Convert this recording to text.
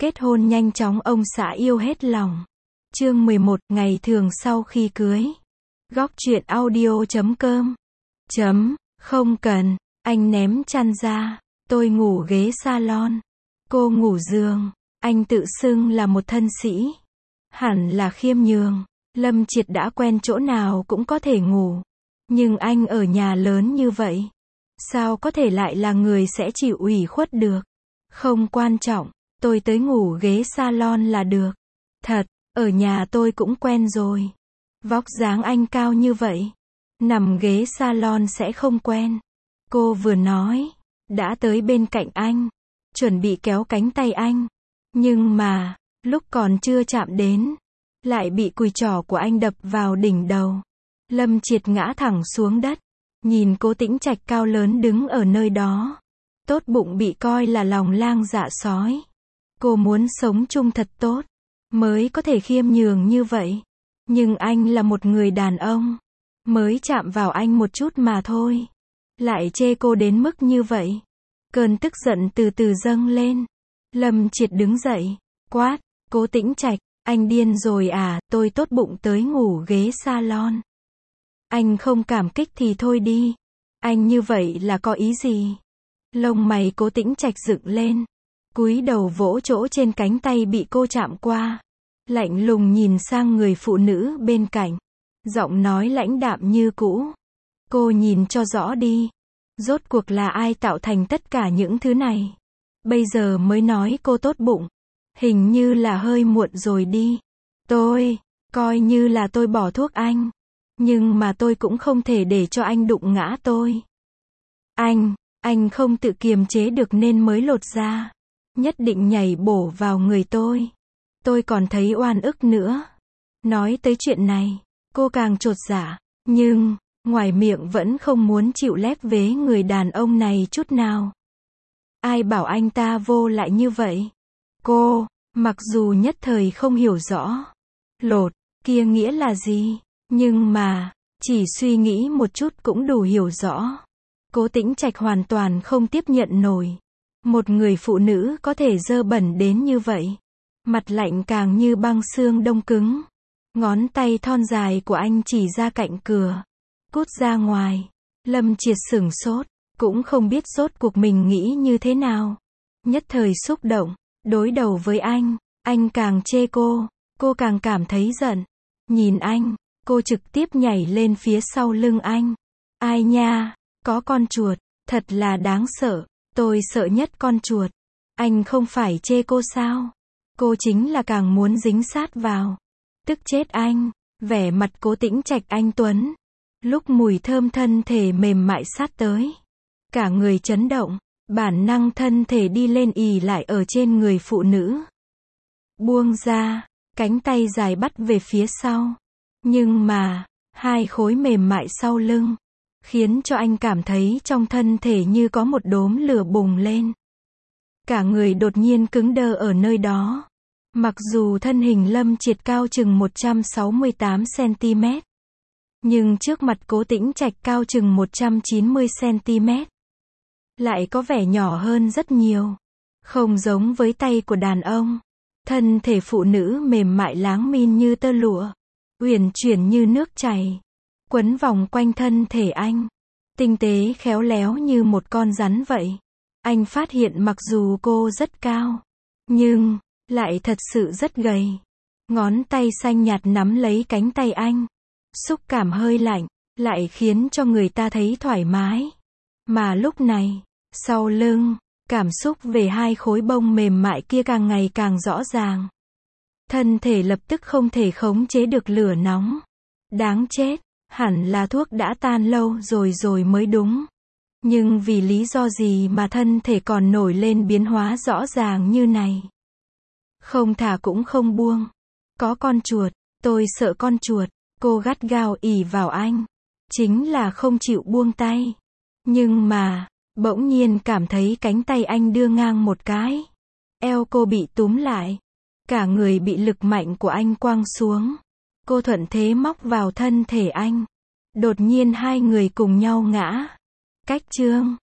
Kết hôn nhanh chóng ông xã yêu hết lòng. Chương 11, ngày thường sau khi cưới. Góc truyện audio.com. Không cần, anh ném chăn ra, tôi ngủ ghế salon. Cô ngủ giường, anh tự xưng là một thân sĩ. Hẳn là khiêm nhường, Lâm Triệt đã quen chỗ nào cũng có thể ngủ. Nhưng anh ở nhà lớn như vậy, sao có thể lại là người sẽ chịu ủy khuất được. Không quan trọng, tôi tới ngủ ghế salon là được. Thật, ở nhà tôi cũng quen rồi. Vóc dáng anh cao như vậy, nằm ghế salon sẽ không quen. Cô vừa nói, đã tới bên cạnh anh, chuẩn bị kéo cánh tay anh. Nhưng mà, lúc còn chưa chạm đến, lại bị cùi trỏ của anh đập vào đỉnh đầu. Lâm Triệt ngã thẳng xuống đất, nhìn Cố Tĩnh Trạch cao lớn đứng ở nơi đó. Tốt bụng bị coi là lòng lang dạ sói. Cô muốn sống chung thật tốt, mới có thể khiêm nhường như vậy. Nhưng anh là một người đàn ông, mới chạm vào anh một chút mà thôi, lại chê cô đến mức như vậy. Cơn tức giận từ từ dâng lên. Lâm Triệt đứng dậy, quát, Cố Tĩnh Trạch, anh điên rồi à, tôi tốt bụng tới ngủ ghế salon. Anh không cảm kích thì thôi đi. Anh như vậy là có ý gì? Lông mày Cố Tĩnh Trạch dựng lên, cúi đầu vỗ chỗ trên cánh tay bị cô chạm qua. Lạnh lùng nhìn sang người phụ nữ bên cạnh, giọng nói lãnh đạm như cũ. Cô nhìn cho rõ đi, rốt cuộc là ai tạo thành tất cả những thứ này? Bây giờ mới nói cô tốt bụng, hình như là hơi muộn rồi đi. Coi như là tôi bỏ thuốc anh, nhưng mà tôi cũng không thể để cho anh đụng ngã tôi. Anh không tự kiềm chế được nên mới lột ra, nhất định nhảy bổ vào người tôi. Tôi còn thấy oan ức nữa. Nói tới chuyện này, cô càng chột dạ, nhưng, ngoài miệng vẫn không muốn chịu lép vế người đàn ông này chút nào. Ai bảo anh ta vô lại như vậy? Cô, mặc dù nhất thời không hiểu rõ, lột, kia nghĩa là gì, nhưng mà, chỉ suy nghĩ một chút cũng đủ hiểu rõ. Cố Tĩnh Trạch hoàn toàn không tiếp nhận nổi. Một người phụ nữ có thể dơ bẩn đến như vậy. Mặt lạnh càng như băng xương đông cứng. Ngón tay thon dài của anh chỉ ra cạnh cửa. Cút ra ngoài. Lâm Triệt sửng sốt, cũng không biết rốt cuộc mình nghĩ như thế nào. Nhất thời xúc động, đối đầu với anh càng chê cô càng cảm thấy giận. Nhìn anh, cô trực tiếp nhảy lên phía sau lưng anh. Ai nha, có con chuột, thật là đáng sợ, tôi sợ nhất con chuột. Anh không phải chê cô sao? Cô chính là càng muốn dính sát vào. Tức chết anh. Vẻ mặt Cố Tĩnh Trạch anh tuấn. Lúc mùi thơm thân thể mềm mại sát tới, cả người chấn động, bản năng thân thể đi lên ì lại ở trên người phụ nữ. Buông ra, cánh tay dài bắt về phía sau. Nhưng mà, hai khối mềm mại sau lưng, khiến cho anh cảm thấy trong thân thể như có một đốm lửa bùng lên. Cả người đột nhiên cứng đơ ở nơi đó. Mặc dù thân hình Lâm Triệt cao chừng 168 cm, nhưng trước mặt Cố Tĩnh Trạch cao chừng 190 cm, lại có vẻ nhỏ hơn rất nhiều. Không giống với tay của đàn ông. Thân thể phụ nữ mềm mại láng min như tơ lụa, uyển chuyển như nước chảy, quấn vòng quanh thân thể anh, tinh tế khéo léo như một con rắn vậy. Anh phát hiện mặc dù cô rất cao, nhưng lại thật sự rất gầy. Ngón tay xanh nhạt nắm lấy cánh tay anh, xúc cảm hơi lạnh, lại khiến cho người ta thấy thoải mái. Mà lúc này, sau lưng, cảm xúc về hai khối bông mềm mại kia càng ngày càng rõ ràng. Thân thể lập tức không thể khống chế được lửa nóng. Đáng chết, hẳn là thuốc đã tan lâu rồi mới đúng. Nhưng vì lý do gì mà thân thể còn nổi lên biến hóa rõ ràng như này? Không thả cũng không buông. Có con chuột, tôi sợ con chuột. Cô gắt gao ỉ vào anh, chính là không chịu buông tay. Nhưng mà, bỗng nhiên cảm thấy cánh tay anh đưa ngang một cái. Eo cô bị túm lại. Cả người bị lực mạnh của anh quăng xuống. Cô thuận thế móc vào thân thể anh. Đột nhiên hai người cùng nhau ngã. Cách chương